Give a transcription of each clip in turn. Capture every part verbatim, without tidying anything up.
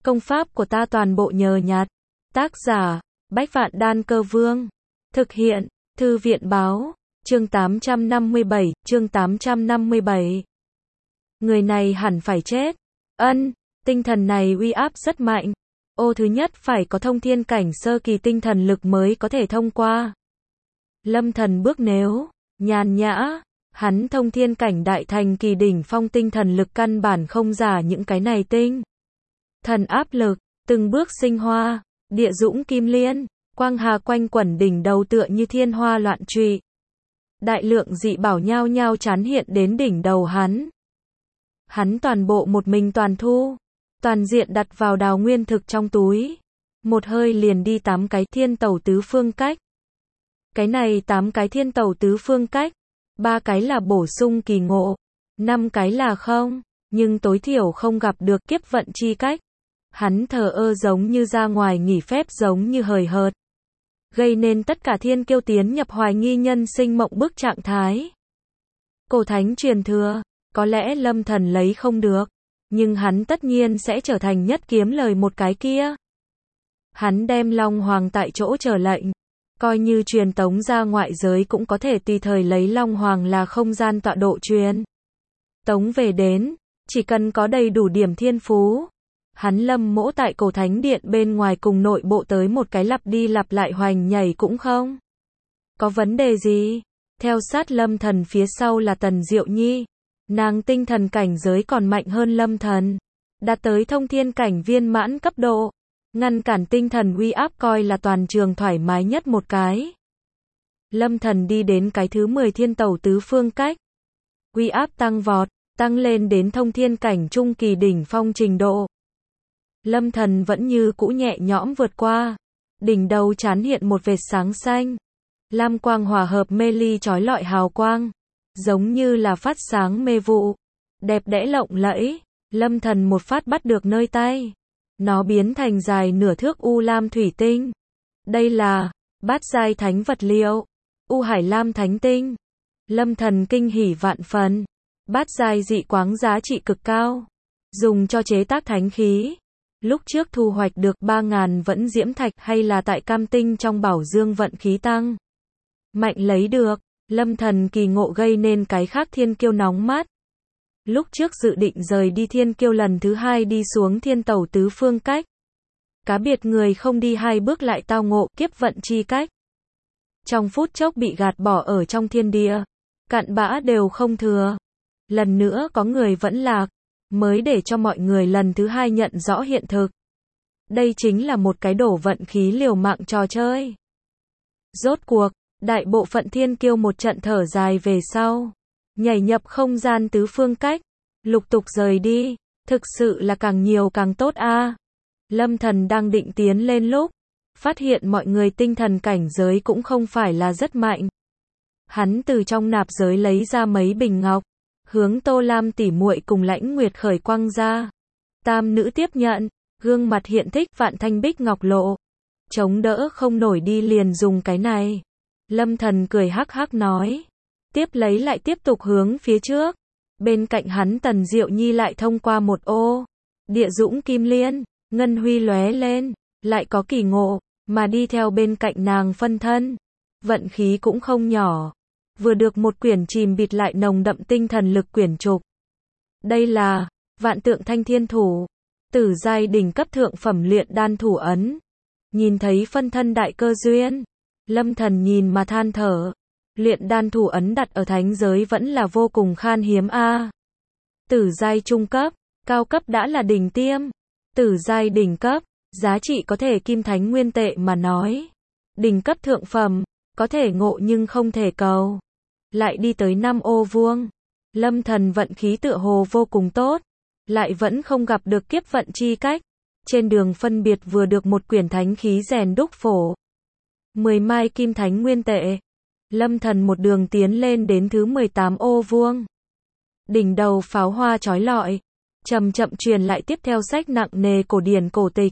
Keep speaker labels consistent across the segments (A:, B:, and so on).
A: Công pháp của ta toàn bộ nhờ nhặt. Tác giả, Bách Vạn Đan Cơ Vương. Thực hiện, Thư viện Báo. Chương tám trăm năm mươi bảy, chương tám trăm năm mươi bảy. Người này hẳn phải chết. Ân, tinh thần này uy áp rất mạnh. Ô thứ nhất phải có thông thiên cảnh sơ kỳ tinh thần lực mới có thể thông qua. Lâm Thần bước nếu, nhàn nhã, hắn thông thiên cảnh đại thành kỳ đỉnh phong tinh thần lực căn bản không giả những cái này tinh. Thần áp lực, từng bước sinh hoa, địa dũng kim liên, quang hà quanh quẩn đỉnh đầu tựa như thiên hoa loạn trụy. Đại lượng dị bảo nhao nhao chán hiện đến đỉnh đầu hắn. Hắn toàn bộ một mình toàn thu, toàn diện đặt vào đào nguyên thực trong túi. Một hơi liền đi tám cái thiên tẩu tứ phương cách. Cái này tám cái thiên tẩu tứ phương cách, ba cái là bổ sung kỳ ngộ, năm cái là không, nhưng tối thiểu không gặp được kiếp vận chi cách. Hắn thờ ơ giống như ra ngoài nghỉ phép giống như hời hợt. Gây nên tất cả thiên kiêu tiến nhập hoài nghi nhân sinh mộng bức trạng thái. Cổ thánh truyền thừa, có lẽ Lâm Thần lấy không được, nhưng hắn tất nhiên sẽ trở thành nhất kiếm lời một cái kia. Hắn đem Long Hoàng tại chỗ chờ lệnh, coi như truyền tống ra ngoại giới cũng có thể tùy thời lấy Long Hoàng là không gian tọa độ truyền tống về đến, chỉ cần có đầy đủ điểm thiên phú. Hắn Lâm Mỗ tại cổ thánh điện bên ngoài cùng nội bộ tới một cái lặp đi lặp lại hoành nhảy cũng không có vấn đề gì. Theo sát Lâm Thần phía sau là Tần Diệu Nhi, nàng tinh thần cảnh giới còn mạnh hơn Lâm Thần, đạt tới thông thiên cảnh viên mãn cấp độ, ngăn cản tinh thần uy áp coi là toàn trường thoải mái nhất một cái. Lâm Thần đi đến cái thứ mười thiên tẩu tứ phương cách, uy áp tăng vọt, tăng lên đến thông thiên cảnh trung kỳ đỉnh phong trình độ. Lâm Thần vẫn như cũ nhẹ nhõm vượt qua, đỉnh đầu chán hiện một vệt sáng xanh, lam quang hòa hợp mê ly chói lọi hào quang, giống như là phát sáng mê vụ, đẹp đẽ lộng lẫy. Lâm Thần một phát bắt được nơi tay, nó biến thành dài nửa thước u lam thủy tinh. Đây là bát giai thánh vật liệu, u hải lam thánh tinh. Lâm Thần kinh hỉ vạn phần, bát giai dị quáng giá trị cực cao, dùng cho chế tác thánh khí. Lúc trước thu hoạch được ba ngàn vẫn diễm thạch hay là tại cam tinh trong bảo dương vận khí tăng mạnh lấy được. Lâm Thần kỳ ngộ gây nên cái khác thiên kiêu nóng mắt. Lúc trước dự định rời đi thiên kiêu lần thứ hai đi xuống thiên tẩu tứ phương cách. Cá biệt người không đi hai bước lại tao ngộ kiếp vận chi cách. Trong phút chốc bị gạt bỏ ở trong thiên địa, cặn bã đều không thừa. Lần nữa có người vẫn lạc, mới để cho mọi người lần thứ hai nhận rõ hiện thực. Đây chính là một cái đổ vận khí liều mạng trò chơi. Rốt cuộc, đại bộ phận thiên kiêu một trận thở dài về sau, nhảy nhập không gian tứ phương cách, lục tục rời đi. Thực sự là càng nhiều càng tốt a. À. Lâm Thần đang định tiến lên lúc, phát hiện mọi người tinh thần cảnh giới cũng không phải là rất mạnh. Hắn từ trong nạp giới lấy ra mấy bình ngọc, hướng Tô Lam tỉ muội cùng Lãnh Nguyệt khởi quăng ra. Tam nữ tiếp nhận, gương mặt hiện thích vạn thanh bích ngọc lộ, chống đỡ không nổi đi liền dùng cái này. Lâm Thần cười hắc hắc nói, tiếp lấy lại tiếp tục hướng phía trước. Bên cạnh hắn Tần Diệu Nhi lại thông qua một ô, địa dũng kim liên, ngân huy lóe lên, lại có kỳ ngộ, mà đi theo bên cạnh nàng phân thân. Vận khí cũng không nhỏ, vừa được một quyển chìm bịt lại nồng đậm tinh thần lực quyển trục. Đây là Vạn Tượng Thanh Thiên Thủ, tử giai đỉnh cấp thượng phẩm luyện đan thủ ấn. Nhìn thấy phân thân đại cơ duyên, Lâm Thần nhìn mà than thở. Luyện đan thủ ấn đặt ở thánh giới vẫn là vô cùng khan hiếm a. À. Tử giai trung cấp, cao cấp đã là đỉnh tiêm, tử giai đỉnh cấp, giá trị có thể kim thánh nguyên tệ mà nói. Đỉnh cấp thượng phẩm, có thể ngộ nhưng không thể cầu. Lại đi tới năm ô vuông. Lâm Thần vận khí tựa hồ vô cùng tốt, lại vẫn không gặp được kiếp vận chi cách. Trên đường phân biệt vừa được một quyển thánh khí rèn đúc phổ, mười mai kim thánh nguyên tệ. Lâm Thần một đường tiến lên đến thứ mười tám ô vuông. Đỉnh đầu pháo hoa chói lọi, chậm chậm truyền lại tiếp theo sách nặng nề cổ điển cổ tịch.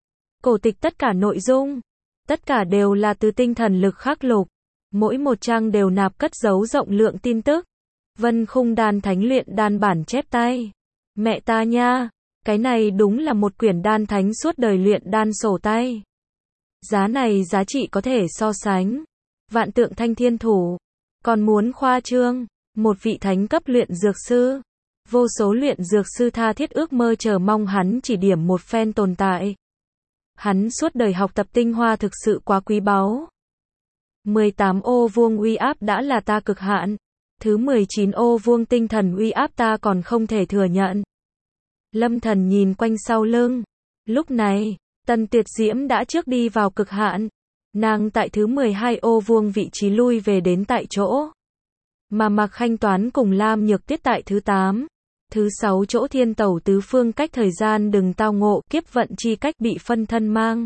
A: Cổ tịch tất cả nội dung, tất cả đều là từ tinh thần lực khắc lục. Mỗi một trang đều nạp cất giấu rộng lượng tin tức. Vân Khung Đan Thánh luyện đan bản chép tay. Mẹ ta nha, Cái này đúng là một quyển đan thánh suốt đời luyện đan sổ tay. Giá này giá trị có thể so sánh vạn tượng thanh thiên thủ. Còn muốn khoa trương, một vị thánh cấp luyện dược sư. Vô số luyện dược sư tha thiết ước mơ chờ mong hắn chỉ điểm một phen tồn tại. Hắn suốt đời học tập tinh hoa thực sự quá quý báu. mười tám ô vuông uy áp đã là ta cực hạn. Thứ mười chín ô vuông tinh thần uy áp ta còn không thể thừa nhận. Lâm Thần nhìn quanh sau lưng. Lúc này, Tần Tuyệt Diễm đã trước đi vào cực hạn. Nàng tại thứ mười hai ô vuông vị trí lui về đến tại chỗ. Mà Mạc Khanh Toán cùng Lam Nhược Tuyết tại thứ tám. Thứ sáu chỗ thiên tẩu tứ phương cách thời gian đừng tao ngộ kiếp vận chi cách bị phân thân mang.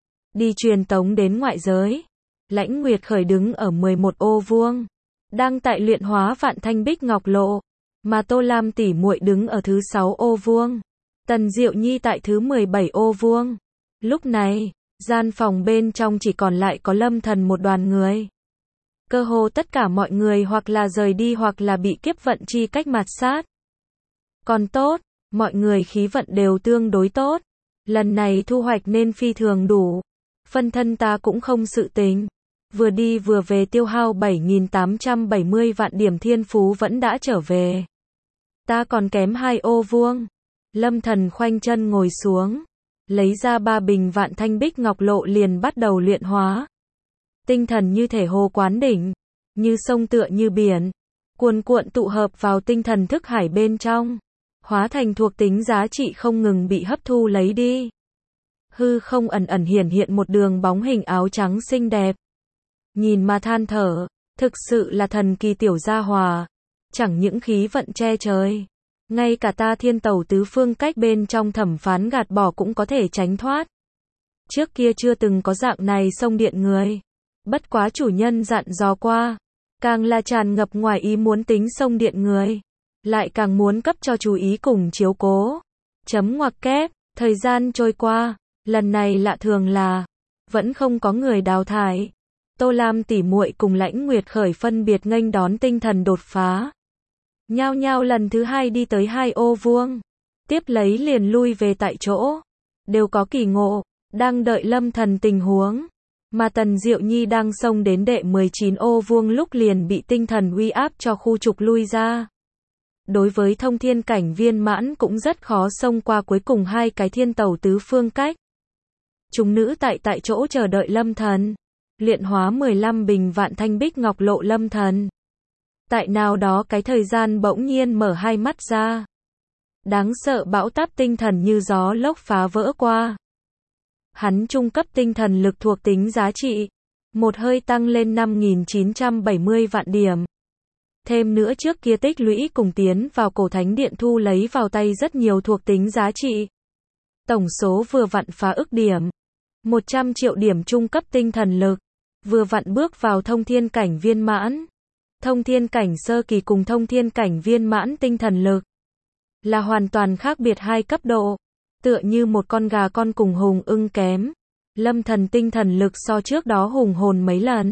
A: Đi truyền tống đến ngoại giới. Lãnh Nguyệt Khởi đứng ở mười một ô vuông. Đang tại luyện hóa vạn thanh bích ngọc lộ. Mà Tô Lam tỷ muội đứng ở thứ sáu ô vuông. Tần Diệu Nhi tại thứ mười bảy ô vuông. Lúc này, gian phòng bên trong chỉ còn lại có Lâm Thần một đoàn người. Cơ hồ tất cả mọi người hoặc là rời đi hoặc là bị kiếp vận chi cách mạt sát. Còn tốt, mọi người khí vận đều tương đối tốt. Lần này thu hoạch nên phi thường đủ. Phân thân ta cũng không sự tình. Vừa đi vừa về tiêu hao bảy nghìn tám trăm bảy mươi vạn điểm thiên phú vẫn đã trở về. Ta còn kém hai ô vuông. Lâm Thần khoanh chân ngồi xuống. Lấy ra ba bình vạn thanh bích ngọc lộ liền bắt đầu luyện hóa. Tinh thần như thể hồ quán đỉnh. Như sông tựa như biển. Cuồn cuộn tụ hợp vào tinh thần thức hải bên trong. Hóa thành thuộc tính giá trị không ngừng bị hấp thu lấy đi. Hư không ẩn ẩn hiển hiện một đường bóng hình áo trắng xinh đẹp. Nhìn mà than thở, thực sự là thần kỳ tiểu gia hòa. Chẳng những khí vận che trời. Ngay cả ta thiên tẩu tứ phương cách bên trong thẩm phán gạt bỏ cũng có thể tránh thoát. Trước kia chưa từng có dạng này xông điện người. Bất quá chủ nhân dặn dò qua. Càng là tràn ngập ngoài ý muốn tính xông điện người. Lại càng muốn cấp cho chú ý cùng chiếu cố. Chấm ngoặc kép, thời gian trôi qua. Lần này lạ thường là vẫn không có người đào thải. Tô Lam tỷ muội cùng Lãnh Nguyệt Khởi phân biệt nghênh đón tinh thần đột phá. Nhao nhao lần thứ hai đi tới hai ô vuông. Tiếp lấy liền lui về tại chỗ. Đều có kỳ ngộ, đang đợi Lâm Thần tình huống. Mà Tần Diệu Nhi đang xông đến đệ mười chín ô vuông lúc liền bị tinh thần uy áp cho khu trục lui ra. Đối với thông thiên cảnh viên mãn cũng rất khó xông qua cuối cùng hai cái thiên tẩu tứ phương cách. Chúng nữ tại tại chỗ chờ đợi Lâm Thần. Luyện hóa mười lăm bình vạn thanh bích ngọc lộ Lâm Thần. Tại nào đó cái thời gian bỗng nhiên mở hai mắt ra. Đáng sợ bão táp tinh thần như gió lốc phá vỡ qua. Hắn trung cấp tinh thần lực thuộc tính giá trị. Một hơi tăng lên năm nghìn chín trăm bảy mươi vạn điểm. Thêm nữa trước kia tích lũy cùng tiến vào cổ thánh điện thu lấy vào tay rất nhiều thuộc tính giá trị. Tổng số vừa vặn phá ức điểm. một trăm triệu điểm trung cấp tinh thần lực. Vừa vặn bước vào thông thiên cảnh viên mãn. Thông thiên cảnh sơ kỳ cùng thông thiên cảnh viên mãn tinh thần lực. Là hoàn toàn khác biệt hai cấp độ. Tựa như một con gà con cùng hùng ưng kém. Lâm Thần tinh thần lực so trước đó hùng hồn mấy lần.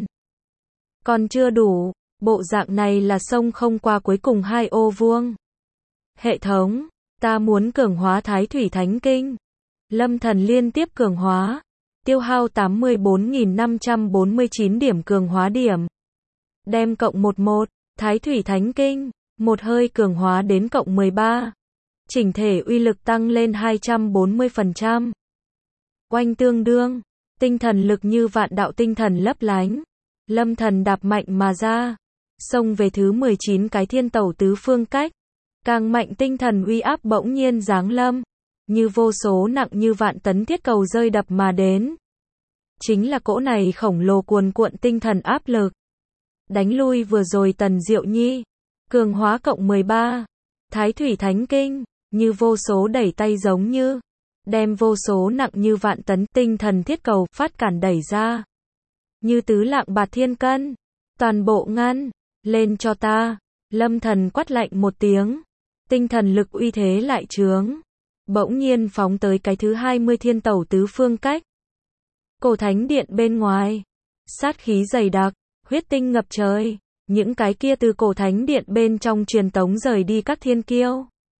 A: Còn chưa đủ. Bộ dạng này là xông không qua cuối cùng hai ô vuông. Hệ thống. Ta muốn cường hóa Thái Thủy Thánh Kinh. Lâm Thần liên tiếp cường hóa. Tiêu hao tám mươi bốn nghìn năm trăm bốn mươi chín điểm cường hóa điểm. Đem cộng mười một. Thái Thủy Thánh Kinh. Một hơi cường hóa đến cộng mười ba. Chỉnh thể uy lực tăng lên hai trăm bốn mươi phần trăm. Oanh tương đương. Tinh thần lực như vạn đạo tinh thần lấp lánh. Lâm Thần đạp mạnh mà ra. Xông về thứ mười chín cái thiên tẩu tứ phương cách. Càng mạnh tinh thần uy áp bỗng nhiên giáng lâm. Như vô số nặng như vạn tấn thiết cầu rơi đập mà đến. Chính là cỗ này khổng lồ cuồn cuộn tinh thần áp lực. Đánh lui vừa rồi Tần Diệu Nhi. Cường hóa cộng mười ba. Thái Thủy Thánh Kinh. Như vô số đẩy tay giống như. Đem vô số nặng như vạn tấn tinh thần thiết cầu phát cản đẩy ra. Như tứ lạng bạt thiên cân. Toàn bộ ngăn. Lên cho ta. Lâm Thần quát lạnh một tiếng. Tinh thần lực uy thế lại trướng. Bỗng nhiên phóng tới cái thứ hai mươi thiên tẩu tứ phương cách. Cổ thánh điện bên ngoài. Sát khí dày đặc. Huyết tinh ngập trời. Những cái kia từ cổ thánh điện bên trong truyền tống rời đi các thiên kiêu.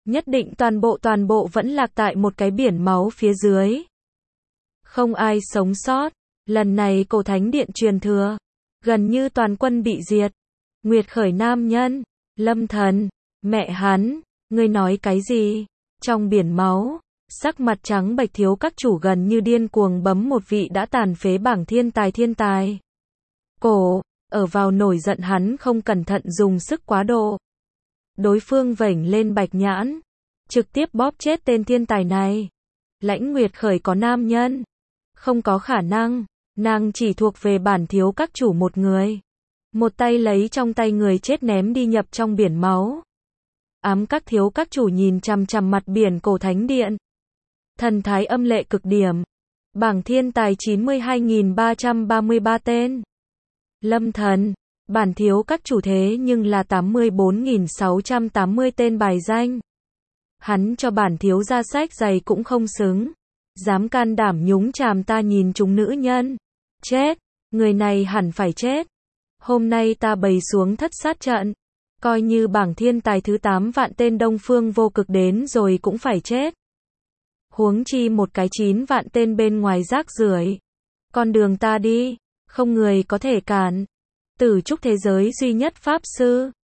A: Nhất định toàn bộ toàn bộ vẫn lạc tại một cái biển máu phía dưới. Không ai sống sót. Lần này cổ thánh điện truyền thừa, gần như toàn quân bị diệt. Nguyệt khởi nam nhân, Lâm Thần, mẹ hắn, ngươi nói cái gì? Trong biển máu, sắc mặt trắng bệch thiếu các chủ gần như điên cuồng bấm một vị đã tàn phế bảng thiên tài thiên tài. Cổ, ở vào nổi giận hắn không cẩn thận dùng sức quá độ. Đối phương vểnh lên bạch nhãn, trực tiếp bóp chết tên thiên tài này. Lãnh Nguyệt khởi có nam nhân, không có khả năng, nàng chỉ thuộc về bản thiếu các chủ một người. Một tay lấy trong tay người chết ném đi nhập trong biển máu. Ám các thiếu các chủ nhìn chằm chằm mặt biển cổ thánh điện. Thần thái âm lệ cực điểm. Bảng thiên tài chín mươi hai nghìn ba trăm ba mươi ba tên. Lâm Thần, bản thiếu các chủ thế nhưng là tám mươi bốn nghìn sáu trăm tám mươi tên bài danh. Hắn cho bản thiếu ra sách giày cũng không xứng. Dám can đảm nhúng chàm ta nhìn chúng nữ nhân. Chết, người này hẳn phải chết. Hôm nay ta bày xuống thất sát trận. Coi như bảng thiên tài thứ tám vạn tên Đông Phương vô cực đến rồi cũng phải chết. Huống chi một cái chín vạn tên bên ngoài rác rưởi. Con đường ta đi, không người có thể cản. Tử trúc thế giới duy nhất pháp sư.